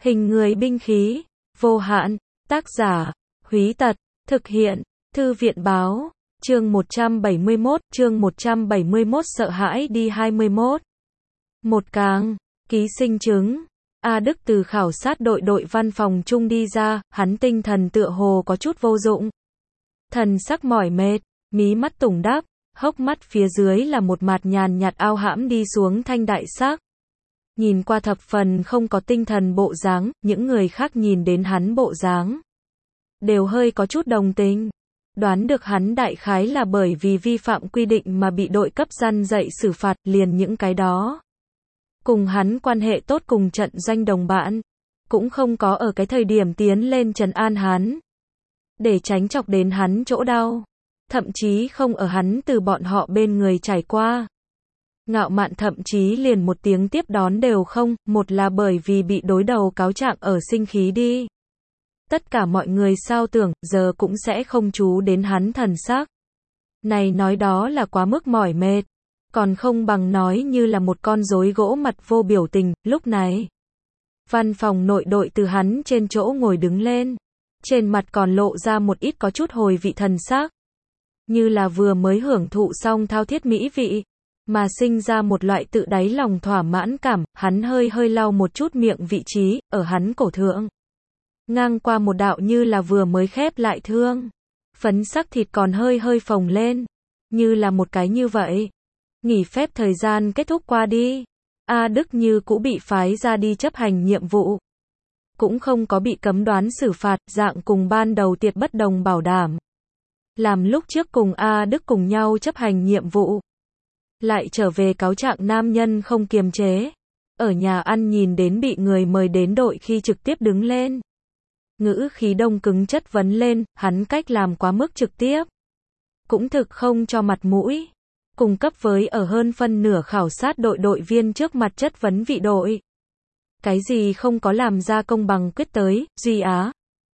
Hình người binh khí, vô hạn, tác giả, Húy Tật, thực hiện, Thư viện báo, chương 171, sợ hãi đi 21. Một càng, ký sinh chứng. A Đức từ khảo sát đội văn phòng chung đi ra, hắn tinh thần tựa hồ có chút vô dụng. Thần sắc mỏi mệt, mí mắt tủng đáp, hốc mắt phía dưới là một mạt nhàn nhạt ao hãm đi xuống thanh đại sắc. Nhìn qua thập phần không có tinh thần bộ dáng, những người khác nhìn đến hắn bộ dáng đều hơi có chút đồng tình. Đoán được hắn đại khái là bởi vì vi phạm quy định mà bị đội cấp răn dạy xử phạt, liền những cái đó cùng hắn quan hệ tốt cùng trận doanh đồng bạn, cũng không có ở cái thời điểm tiến lên trấn an hắn, để tránh chọc đến hắn chỗ đau, thậm chí không ở hắn từ bọn họ bên người trải qua. Ngạo Mạn thậm chí liền một tiếng tiếp đón đều không, một là bởi vì bị đối đầu cáo trạng ở sinh khí đi. Tất cả mọi người sao tưởng, giờ cũng sẽ không chú đến hắn thần sắc. Này nói đó là quá mức mỏi mệt, còn không bằng nói như là một con rối gỗ mặt vô biểu tình. Lúc này, văn phòng nội đội từ hắn trên chỗ ngồi đứng lên, trên mặt còn lộ ra một ít có chút hồi vị thần sắc, như là vừa mới hưởng thụ xong thao thiết mỹ vị, mà sinh ra một loại tự đáy lòng thỏa mãn cảm. Hắn hơi lau một chút miệng vị trí, ở hắn cổ thượng ngang qua một đạo như là vừa mới khép lại thương, phấn sắc thịt còn hơi phồng lên, như là một cái như vậy. Nghỉ phép thời gian kết thúc qua đi, A Đức như cũ bị phái ra đi chấp hành nhiệm vụ, cũng không có bị cấm đoán xử phạt, dạng cùng ban đầu tiệt bất đồng bảo đảm. Làm lúc trước cùng A Đức cùng nhau chấp hành nhiệm vụ, lại trở về cáo trạng nam nhân không kiềm chế, ở nhà ăn nhìn đến bị người mời đến đội khi trực tiếp đứng lên, ngữ khí đông cứng chất vấn lên, hắn cách làm quá mức trực tiếp, cũng thực không cho mặt mũi, cung cấp với ở hơn phân nửa khảo sát đội viên trước mặt chất vấn vị đội. Cái gì không có làm ra công bằng quyết tới, Duy Á.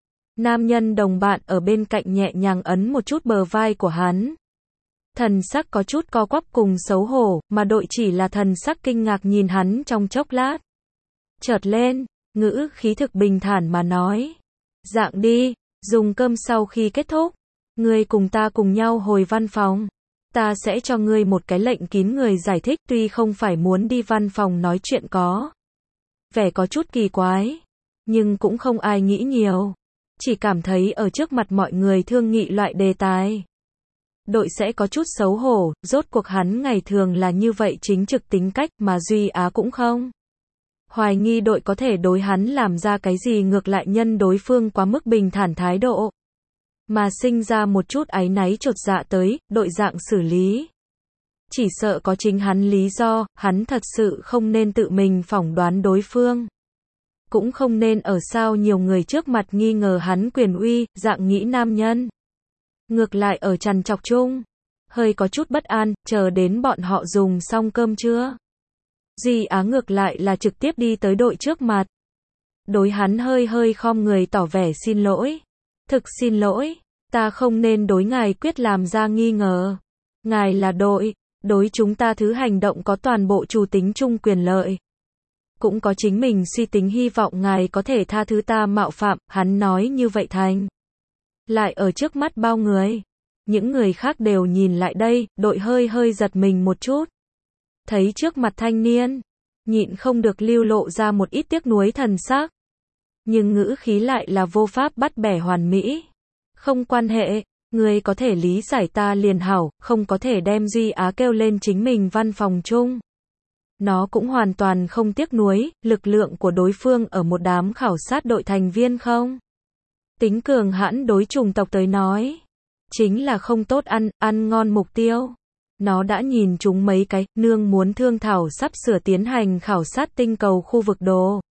Nam nhân đồng bạn ở bên cạnh nhẹ nhàng ấn một chút bờ vai của hắn. Thần sắc có chút co quắp cùng xấu hổ, mà đội chỉ là thần sắc kinh ngạc nhìn hắn trong chốc lát. Chợt lên, ngữ khí thực bình thản mà nói. Dạng đi, dùng cơm sau khi kết thúc, ngươi cùng ta cùng nhau hồi văn phòng. Ta sẽ cho ngươi một cái lệnh kín người giải thích, tuy không phải muốn đi văn phòng nói chuyện có vẻ có chút kỳ quái, nhưng cũng không ai nghĩ nhiều, chỉ cảm thấy ở trước mặt mọi người thương nghị loại đề tài. Đội sẽ có chút xấu hổ, rốt cuộc hắn ngày thường là như vậy chính trực tính cách, mà Duy Á cũng không hoài nghi đội có thể đối hắn làm ra cái gì, ngược lại nhân đối phương quá mức bình thản thái độ, mà sinh ra một chút áy náy chột dạ tới. Đội dạng xử lý, chỉ sợ có chính hắn lý do, hắn thật sự không nên tự mình phỏng đoán đối phương, cũng không nên ở sao nhiều người trước mặt nghi ngờ hắn quyền uy, dạng nghĩ nam nhân. Ngược lại ở trằn trọc chung, hơi có chút bất an, chờ đến bọn họ dùng xong cơm trưa. Duy Á ngược lại là trực tiếp đi tới đội trước mặt. Đối hắn hơi khom người tỏ vẻ xin lỗi. Thực xin lỗi, ta không nên đối ngài quyết làm ra nghi ngờ. Ngài là đội, đối chúng ta thứ hành động có toàn bộ chủ tính chung quyền lợi. Cũng có chính mình suy tính, hy vọng ngài có thể tha thứ ta mạo phạm. Hắn nói như vậy thành lại ở trước mắt bao người. Những người khác đều nhìn lại đây, đội hơi giật mình một chút. Thấy trước mặt thanh niên, nhịn không được lưu lộ ra một ít tiếc nuối thần sắc. Nhưng ngữ khí lại là vô pháp bắt bẻ hoàn mỹ. Không quan hệ, người có thể lý giải ta liền hảo, không có thể đem Duy Á kêu lên chính mình văn phòng chung. Nó cũng hoàn toàn không tiếc nuối, lực lượng của đối phương ở một đám khảo sát đội thành viên không tính cường hãn, đối chủng tộc tới nói chính là không tốt ăn ngon mục tiêu. Nó đã nhìn chúng mấy cái, nương muốn thương thảo sắp sửa tiến hành khảo sát tinh cầu khu vực đồ.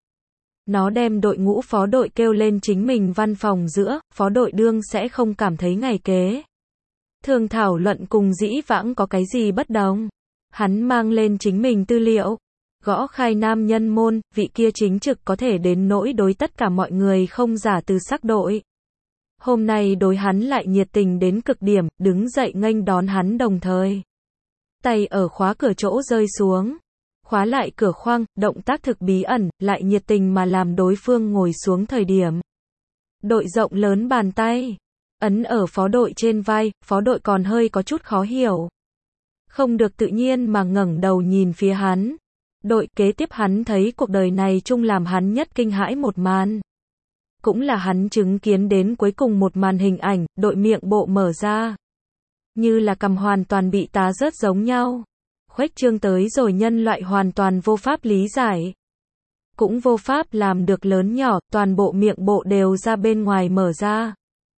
Nó đem đội ngũ phó đội kêu lên chính mình văn phòng giữa, phó đội đương sẽ không cảm thấy ngày kế thường thảo luận cùng dĩ vãng có cái gì bất đồng. Hắn mang lên chính mình tư liệu, gõ khai nam nhân môn, vị kia chính trực có thể đến nỗi đối tất cả mọi người không giả từ sắc đội. Hôm nay đối hắn lại nhiệt tình đến cực điểm, đứng dậy nghênh đón hắn, đồng thời tay ở khóa cửa chỗ rơi xuống, khóa lại cửa khoang, động tác thực bí ẩn, lại nhiệt tình mà làm đối phương ngồi xuống thời điểm. Đội rộng lớn bàn tay, ấn ở phó đội trên vai, phó đội còn hơi có chút khó hiểu. Không được tự nhiên mà ngẩng đầu nhìn phía hắn. Đội kế tiếp hắn thấy cuộc đời này chung làm hắn nhất kinh hãi một màn. Cũng là hắn chứng kiến đến cuối cùng một màn hình ảnh, đội miệng bộ mở ra. Như là cằm hoàn toàn bị tá rớt giống nhau. Khuếch trương tới rồi nhân loại hoàn toàn vô pháp lý giải. Cũng vô pháp làm được lớn nhỏ, toàn bộ miệng bộ đều ra bên ngoài mở ra.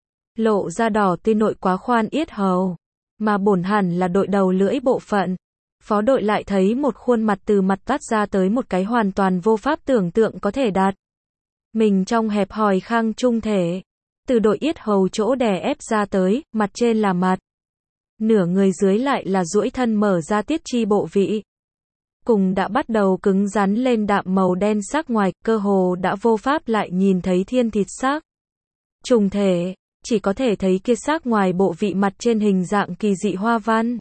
Lộ ra đỏ tươi nội quá khoan yết hầu. Mà bổn hẳn là đội đầu lưỡi bộ phận. Phó đội lại thấy một khuôn mặt từ mặt tắt ra tới một cái hoàn toàn vô pháp tưởng tượng có thể đạt. Mình trong hẹp hòi khang trung thể. Từ đội yết hầu chỗ đè ép ra tới, mặt trên là mặt. Nửa người dưới lại là duỗi thân mở ra tiết chi bộ vị. Cùng đã bắt đầu cứng rắn lên đạm màu đen sắc ngoài, cơ hồ đã vô pháp lại nhìn thấy thiên thịt xác. Trùng thể, chỉ có thể thấy kia xác ngoài bộ vị mặt trên hình dạng kỳ dị hoa văn.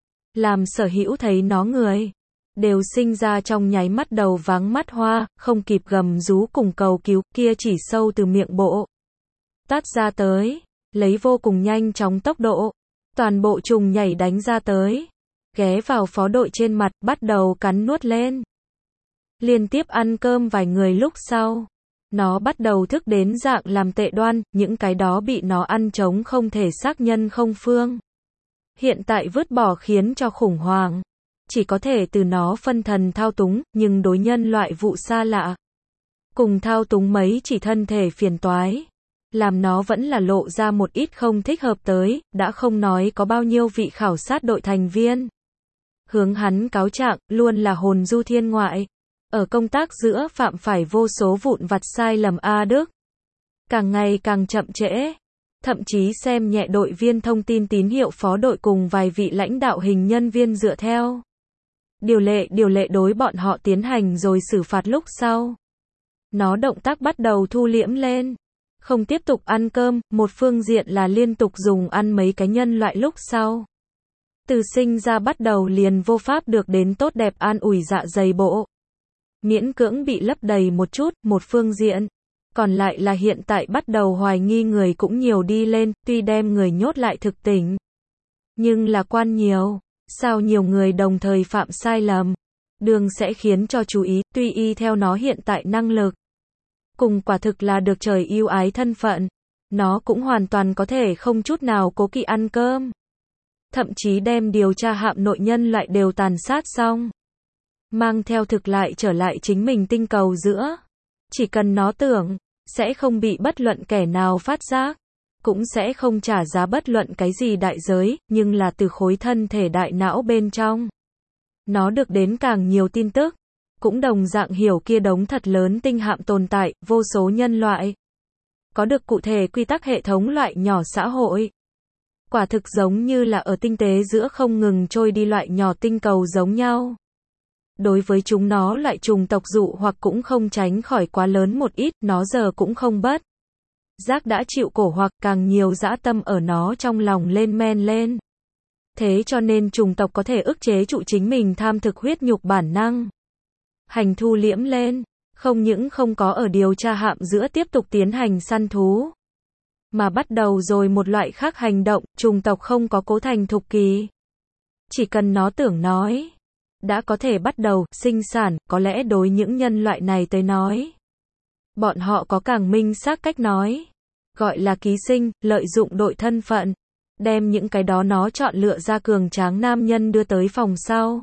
Làm sở hữu thấy nó người, đều sinh ra trong nháy mắt đầu váng mắt hoa, không kịp gầm rú cùng cầu cứu, kia chỉ sâu từ miệng bộ. Tát ra tới, lấy vô cùng nhanh chóng tốc độ. Toàn bộ trùng nhảy đánh ra tới. Ghé vào phó đội trên mặt, bắt đầu cắn nuốt lên. Liên tiếp ăn cơm vài người lúc sau. Nó bắt đầu thức đến dạng làm tệ đoan, những cái đó bị nó ăn trống không thể xác nhân không phương. Hiện tại vứt bỏ khiến cho khủng hoảng. Chỉ có thể từ nó phân thần thao túng, nhưng đối nhân loại vụ xa lạ. Cùng thao túng mấy chỉ thân thể phiền toái. Làm nó vẫn là lộ ra một ít không thích hợp tới, đã không nói có bao nhiêu vị khảo sát đội thành viên. Hướng hắn cáo trạng, luôn là hồn du thiên ngoại. Ở công tác giữa phạm phải vô số vụn vặt sai lầm A Đức. Càng ngày càng chậm trễ. Thậm chí xem nhẹ đội viên thông tin tín hiệu phó đội cùng vài vị lãnh đạo hình nhân viên dựa theo. Điều lệ đối bọn họ tiến hành rồi xử phạt lúc sau. Nó động tác bắt đầu thu liễm lên. Không tiếp tục ăn cơm, một phương diện là liên tục dùng ăn mấy cái nhân loại lúc sau. Từ sinh ra bắt đầu liền vô pháp được đến tốt đẹp an ủi dạ dày bộ. Miễn cưỡng bị lấp đầy một chút, một phương diện. Còn lại là hiện tại bắt đầu hoài nghi người cũng nhiều đi lên, tuy đem người nhốt lại thực tỉnh. Nhưng là quan nhiều, sao nhiều người đồng thời phạm sai lầm. Đường sẽ khiến cho chú ý, tuy y theo nó hiện tại năng lực. Cùng quả thực là được trời yêu ái thân phận. Nó cũng hoàn toàn có thể không chút nào cố kỵ ăn cơm. Thậm chí đem điều tra hạm nội nhân loại đều tàn sát xong. Mang theo thực lại trở lại chính mình tinh cầu giữa. Chỉ cần nó tưởng, sẽ không bị bất luận kẻ nào phát giác. Cũng sẽ không trả giá bất luận cái gì đại giới, nhưng là từ khối thân thể đại não bên trong. Nó được đến càng nhiều tin tức. Cũng đồng dạng hiểu kia đống thật lớn tinh hạm tồn tại, vô số nhân loại. Có được cụ thể quy tắc hệ thống loại nhỏ xã hội. Quả thực giống như là ở tinh tế giữa không ngừng trôi đi loại nhỏ tinh cầu giống nhau. Đối với chúng nó loại trùng tộc dụ hoặc cũng không tránh khỏi quá lớn một ít, nó giờ cũng không bất. Giác đã chịu cổ hoặc càng nhiều dã tâm ở nó trong lòng lên men lên. Thế cho nên trùng tộc có thể ức chế trụ chính mình tham thực huyết nhục bản năng. Hành thu liễm lên, không những không có ở điều tra hạm giữa tiếp tục tiến hành săn thú. Mà bắt đầu rồi một loại khác hành động, trùng tộc không có cố thành thục kỳ. Chỉ cần nó tưởng nói. Đã có thể bắt đầu, sinh sản, có lẽ đối những nhân loại này tới nói. Bọn họ có càng minh xác cách nói. Gọi là ký sinh, lợi dụng đội thân phận. Đem những cái đó nó chọn lựa ra cường tráng nam nhân đưa tới phòng sau.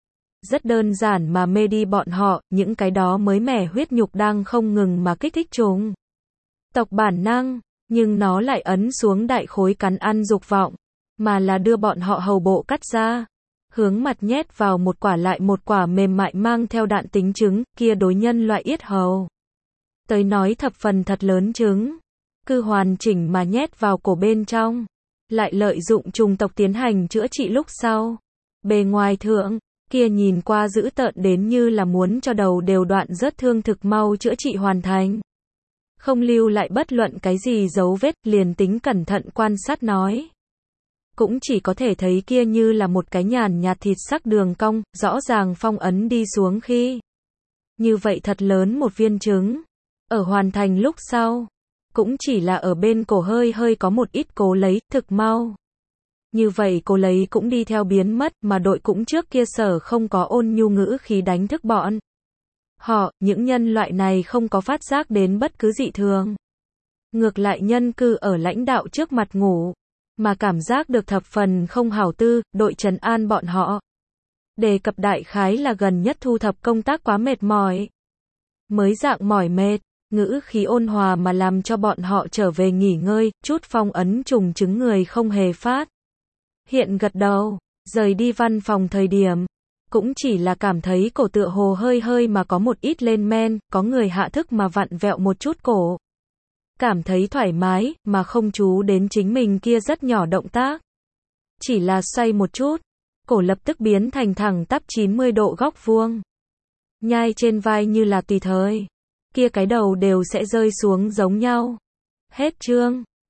Rất đơn giản mà mê đi bọn họ, những cái đó mới mẻ huyết nhục đang không ngừng mà kích thích chúng. Tộc bản năng, nhưng nó lại ấn xuống đại khối cắn ăn dục vọng. Mà là đưa bọn họ hầu bộ cắt ra. Hướng mặt nhét vào một quả lại một quả mềm mại mang theo đạn tính trứng, kia đối nhân loại yết hầu. Tới nói thập phần thật lớn trứng. Cứ hoàn chỉnh mà nhét vào cổ bên trong. Lại lợi dụng trùng tộc tiến hành chữa trị lúc sau. Bề ngoài thượng, kia nhìn qua dữ tợn đến như là muốn cho đầu đều đoạn rớt thương thực mau chữa trị hoàn thành. Không lưu lại bất luận cái gì dấu vết, liền tính cẩn thận quan sát nói. cũng chỉ có thể thấy kia như là một cái nhàn nhạt thịt sắc đường cong, rõ ràng phong ấn đi xuống khi. Như vậy thật lớn một viên trứng. Ở hoàn thành lúc sau, cũng chỉ là ở bên cổ hơi hơi có một ít cố lấy, thực mau. Như vậy cố lấy cũng đi theo biến mất, mà đội cũng trước kia sở không có ôn nhu ngữ khí đánh thức bọn. Họ, những nhân loại này không có phát giác đến bất cứ dị thường. Ngược lại nhân cư ở lãnh đạo trước mặt ngủ, mà cảm giác được thập phần không hảo tư, đội trấn an bọn họ. Đề cập đại khái là gần nhất thu thập công tác quá mệt mỏi. Mới dạng mỏi mệt, ngữ khí ôn hòa mà làm cho bọn họ trở về nghỉ ngơi, chút phong ấn trùng chứng người không hề phát. Hiện gật đầu, rời đi văn phòng thời điểm, cũng chỉ là cảm thấy cổ tựa hồ hơi hơi mà có một ít lên men, có người hạ thức mà vặn vẹo một chút cổ. Cảm thấy thoải mái, mà không chú đến chính mình kia rất nhỏ động tác. Chỉ là xoay một chút, cổ lập tức biến thành thẳng tắp 90 độ góc vuông. Nhai trên vai như là tùy thời, kia cái đầu đều sẽ rơi xuống giống nhau. Hết chương.